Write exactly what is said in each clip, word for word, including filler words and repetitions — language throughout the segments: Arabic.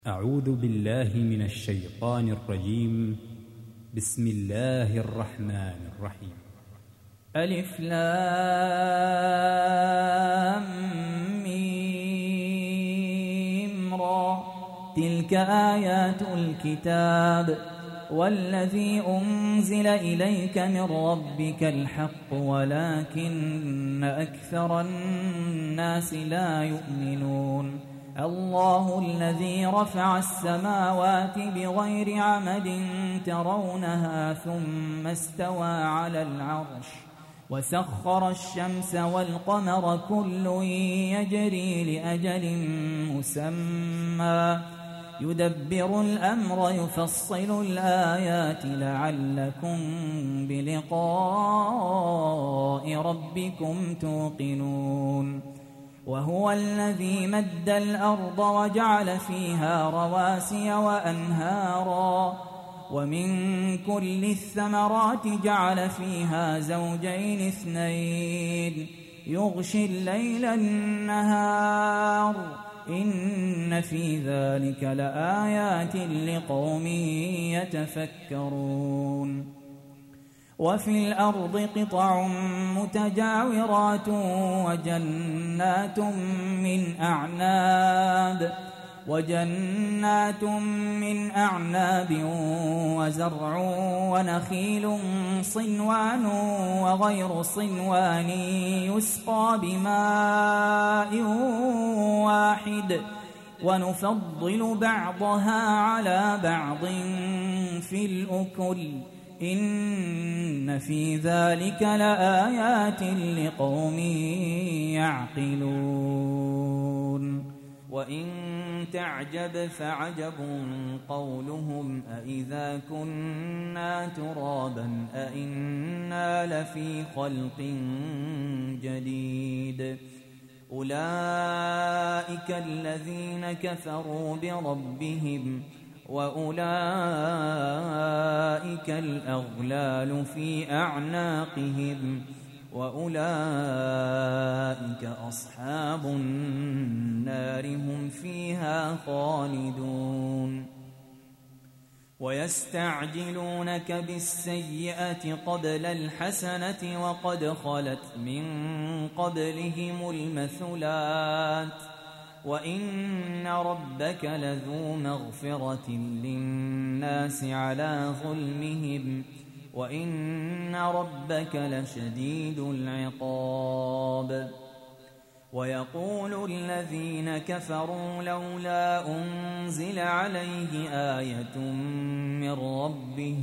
أعوذ بالله من الشيطان الرجيم. بسم الله الرحمن الرحيم. ألف لام ميم را تلك آيات الكتاب والذي أنزل إليك من ربك الحق ولكن أكثر الناس لا يؤمنون. الله الذي رفع السماوات بغير عمد ترونها ثم استوى على العرش وسخر الشمس والقمر كل يجري لأجل مسمى يدبر الأمر يفصل الآيات لعلكم بلقاء ربكم توقنون. وهو الذي مد الأرض وجعل فيها رواسي وأنهارا ومن كل الثمرات جعل فيها زوجين اثنين يغشي الليل النهار إن في ذلك لآيات لقوم يتفكرون. وفي الأرض قطع متجاورات وجنات من أعناب وجنات من أعناب وزرع ونخيل صنوان وغير صنوان يسقى بماء واحد ونفضل بعضها على بعض في الأكل إن في ذلك لآيات لقوم يعقلون. وإن تعجب فعجب قولهم أإذا كنا ترابا أإنا لفي خلق جديد أولئك الذين كفروا بربهم وأولئك الأغلال في أعناقهم وأولئك أصحاب النار هم فيها خالدون. ويستعجلونك بالسيئة قبل الحسنة وقد خلت من قبلهم المثلات وإن ربك لذو مغفرة للناس على ظلمهم وإن ربك لشديد العقاب. ويقول الذين كفروا لولا أنزل عليه آية من ربه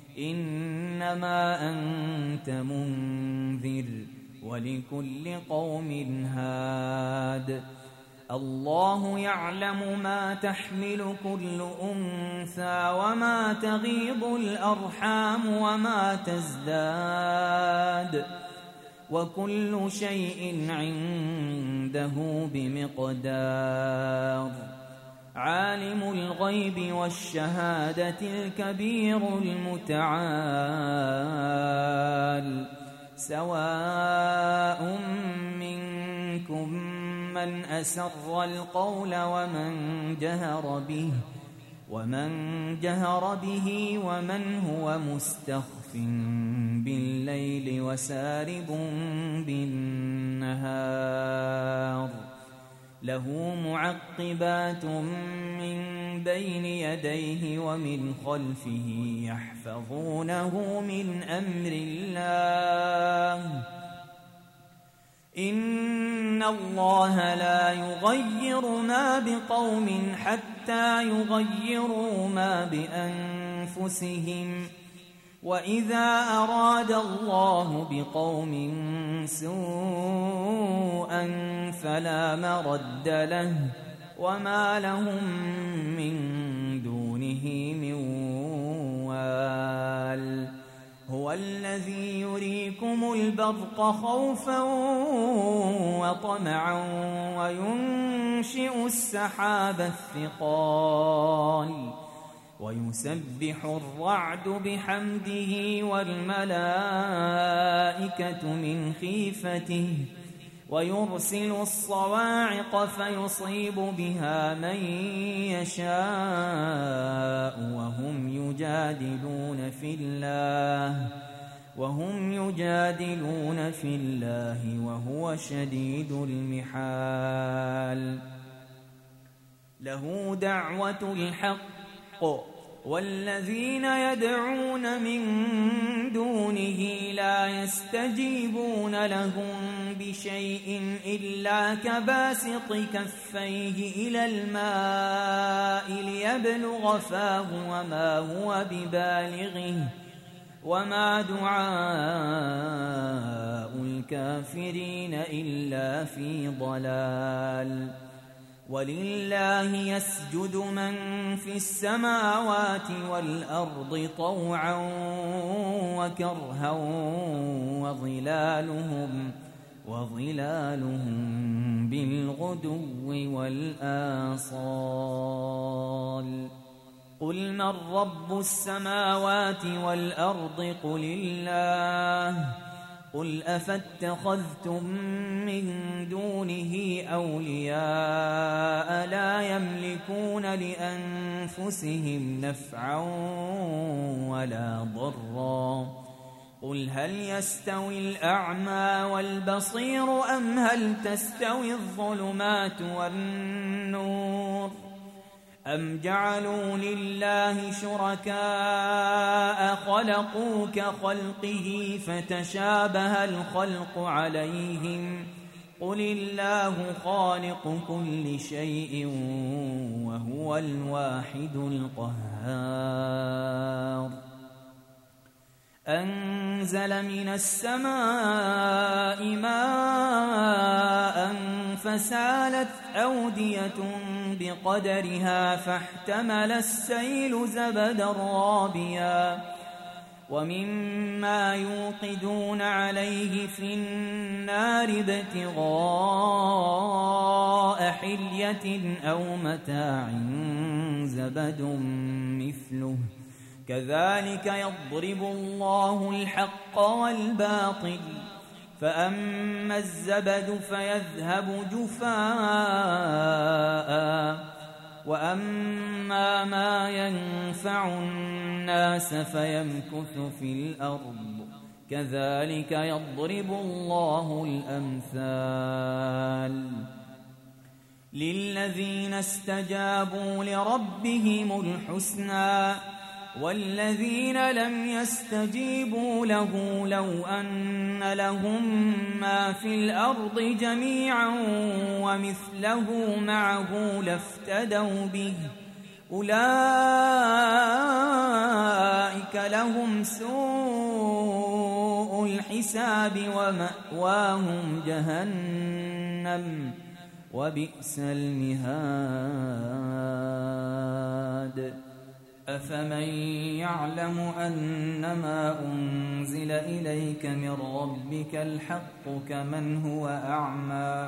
إنما أنت منذر ولكل قوم هاد الله يعلم ما تحمل كل أنثى وما تغيض الأرحام وما تزداد وكل شيء عنده بمقدار. عالم الغيب والشهادة الكبير المتعال سواء منكم من أسر القول ومن جهر به ومن جهر به ومن هو مستخف بالليل وسارب بالنهار له معقبات من بين يديه ومن خلفه يحفظونه من أمر الله إن الله لا يغير ما بقوم حتى يغيروا ما بأنفسهم وإذا أراد الله بقوم سوءا فلا مرد له وما لهم من دونه من وال. هو الذي يريكم البرق خوفا وطمعا وينشئ السحاب الثقال ويسبح الرعد بحمده والملائكة من خيفته ويرسل الصواعق فيصيب بها من يشاء وهم يجادلون في الله وهم يجادلون في الله وهو شديد المحال. له دعوة الحق والذين يدعون من دونه لا يستجيبون لهم بشيء إلا كباسط كفيه إلى الماء ليبلغ فاه وما هو ببالغه وما دعاء الكافرين إلا في ضلال. ولله يسجد من في السماوات والأرض طوعا وكرها وظلالهم وظلالهم بالغدو والآصال. قل من رب السماوات والأرض قل الله. قل أفاتخذتم من دونه أولياء لا يملكون لأنفسهم نفعا ولا ضرا. قل هل يستوي الأعمى والبصير أم هل تستوي الظلمات والنور أم جعلوا لله شركاء خلقوا كخلقه فتشابه الخلق عليهم قل الله خالق كل شيء وهو الواحد القهار. أنزل من السماء ماء فسالت أودية بقدرها فاحتمل السيل زبدا رابيا ومما يوقدون عليه في النار ابتغاء حلية أو متاع زبد مثله كذلك يضرب الله الحق والباطل فأما الزبد فيذهب جفاء وأما ما ينفع الناس فيمكث في الأرض كذلك يضرب الله الأمثال. للذين استجابوا لربهم الحسنى والذين لم يستجيبوا له لو أن لهم ما في الأرض جميعا ومثله معه لافتدوا به أولئك لهم سوء الحساب ومأواهم جهنم وبئس المهاد. أفمن يعلم أنما أنزل إليك من ربك الحق كمن هو أعمى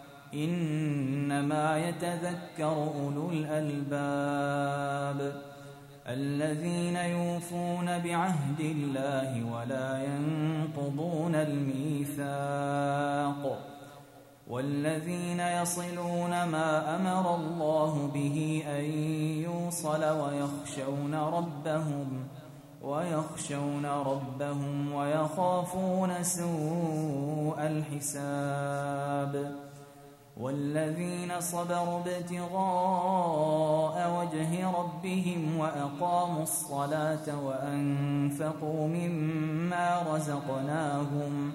إنما يتذكر أولو الألباب الذين يوفون بعهد الله ولا ينقضون الميثاق والذين يصلون ما أمر الله به أن يوصل ويخشون ربهم ويخشون ربهم ويخافون سوء الحساب والذين صبروا ابتغاء وجه ربهم وأقاموا الصلاة وأنفقوا مما رزقناهم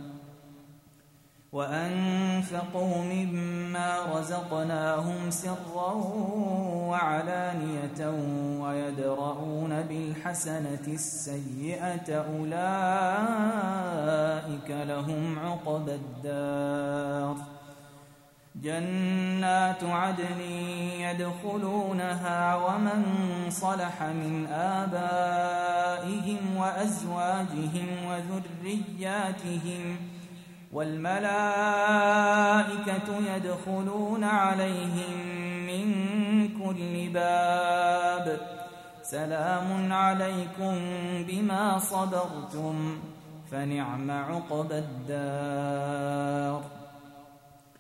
وأنفقوا مما رزقناهم سرا وعلانية ويدرؤون بالحسنة السيئة أولئك لهم عقبى الدار جنات عدن يدخلونها ومن صلح من آبائهم وأزواجهم وذرياتهم والملائكة يدخلون عليهم من كل باب سلام عليكم بما صبرتم فنعم عقبى الدار.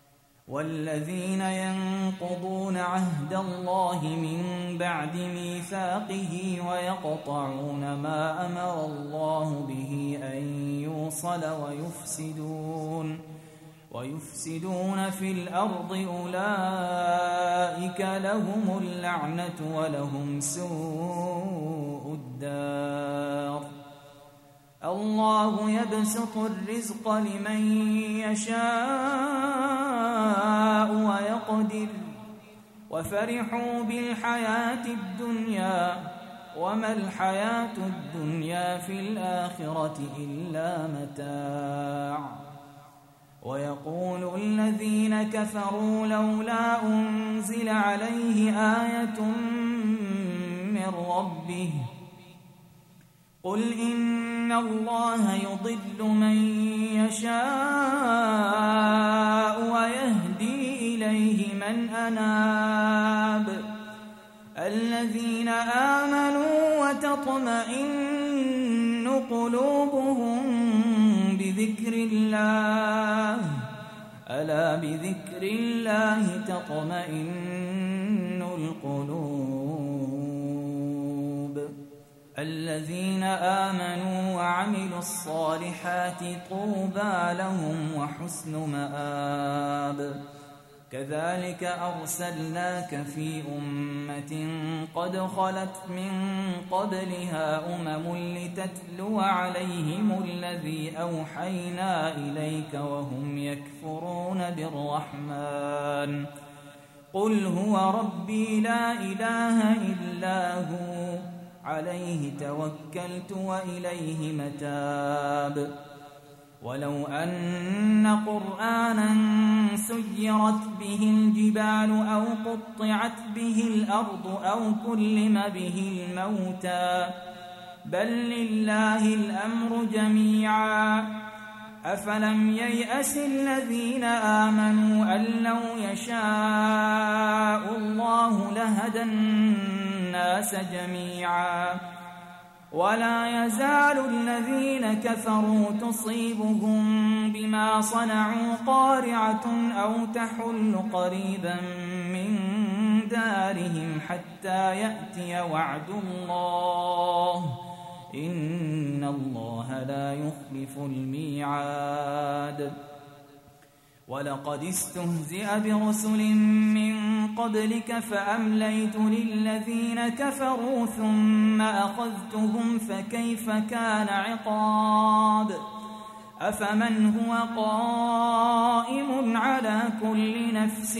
والذين ينقضون عهد الله من بعد ميثاقه ويقطعون ما أمر الله به أن يوصل ويفسدون ويفسدون في الأرض أولئك لهم اللعنة ولهم سوء الدار. الله يبسط الرزق لمن يشاء ويقدر وفرحوا بالحياة الدنيا وما الحياة الدنيا في الآخرة إلا متاع. ويقول الذين كفروا لولا أنزل عليه آية من ربه قل إن الله يضل من يشاء ويهدي إليه من أناب. الذين آمنوا وتطمئن قلوبهم بذكر الله ألا بذكر الله تطمئن القلوب. الذين آمنوا وعملوا الصالحات طوبى لهم وحسن مآب. كذلك أرسلناك في أمة قد خلت من قبلها أمم لتتلو عليهم الذي أوحينا إليك وهم يكفرون بالرحمن قل هو ربي لا إله إلا هو عليه توكلت وإليه متاب. ولو أن قرآنا سيرت به الجبال أو قطعت به الأرض أو كلم به الموتى بل لله الأمر جميعا أفلم ييأس الذين آمنوا أن لو يشاء الله لهدى الناس جميعا. ولا يزال الذين كفروا تصيبهم بما صنعوا قارعة أو تحل قريبا من دارهم حتى يأتي وعد الله إن الله لا يخلف الميعاد. ولقد استهزئ برسل من قبلك فأمليت للذين كفروا ثم أخذتهم فكيف كان عقاب. أفمن هو قائم على كل نفس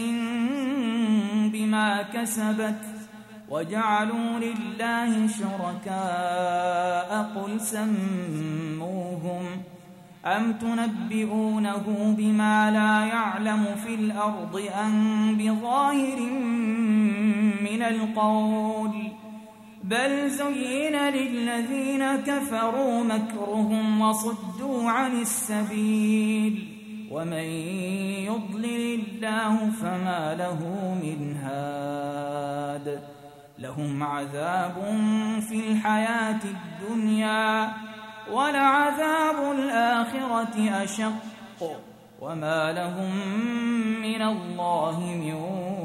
بما كسبت وجعلوا لله شركاء قل سموهم أم تنبئونه بما لا يعلم في الأرض أم بظاهر من القول بل زين للذين كفروا مكرهم وصدوا عن السبيل ومن يضلل الله فما له من هاد. لهم عذاب في الحياة الدنيا ولعذاب الآخرة أشق وما لهم من الله من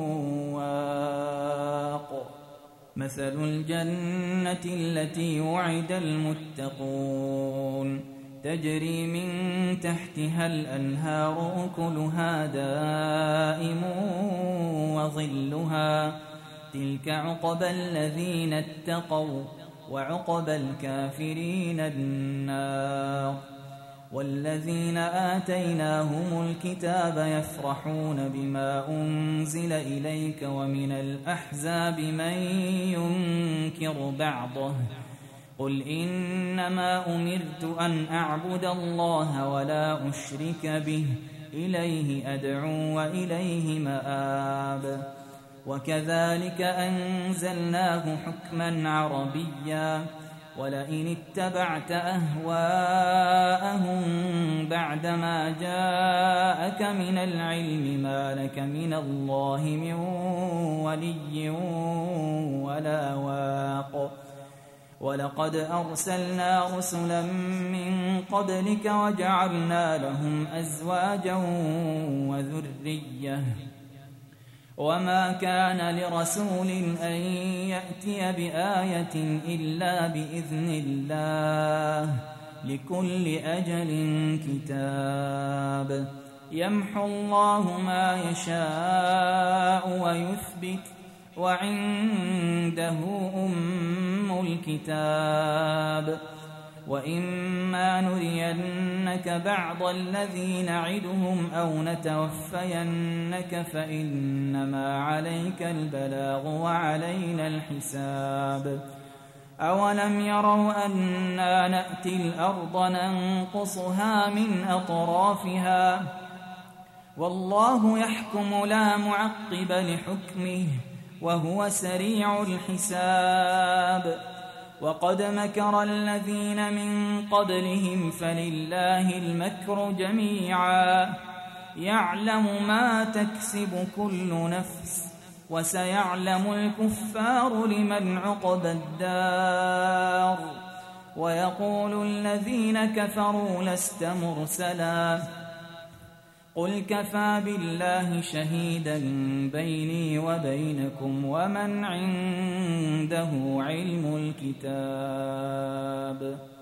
واق. مثل الجنة التي وعد المتقون تجري من تحتها الأنهار أكلها دائم وظلها تلك عقبى الذين اتقوا وعقبى الكافرين النار. والذين آتيناهم الكتاب يفرحون بما أنزل إليك ومن الأحزاب من ينكر بعضه قل إنما أمرت أن أعبد الله ولا أشرك به إليه أدعو وإليه مآب. وكذلك أنزلناه حكما عربيا ولئن اتبعت أهواءهم بعدما جاءك من العلم ما لك من الله من ولي ولا واق. ولقد أرسلنا رسلا من قبلك وجعلنا لهم أزواجا وذرية وما كان لرسول أن يأتي بآية إلا بإذن الله لكل أجل كتاب يمحو الله ما يشاء ويثبت وعنده أم الكتاب وإما نرينك بعض الذي نعدهم أو نتوفينك فإنما عليك البلاغ وعلينا الحساب أولم يروا أنا نأتي الأرض ننقصها من أطرافها والله يحكم لا معقب لحكمه وهو سريع الحساب وقد مكر الذين من قبلهم فلله المكر جميعا يعلم ما تكسب كل نفس وسيعلم الكفار لمن عقبى الدار ويقول الذين كفروا لست مرسلا قل كفى بالله شهيدا بيني وبينكم ومن عنده علم الكتاب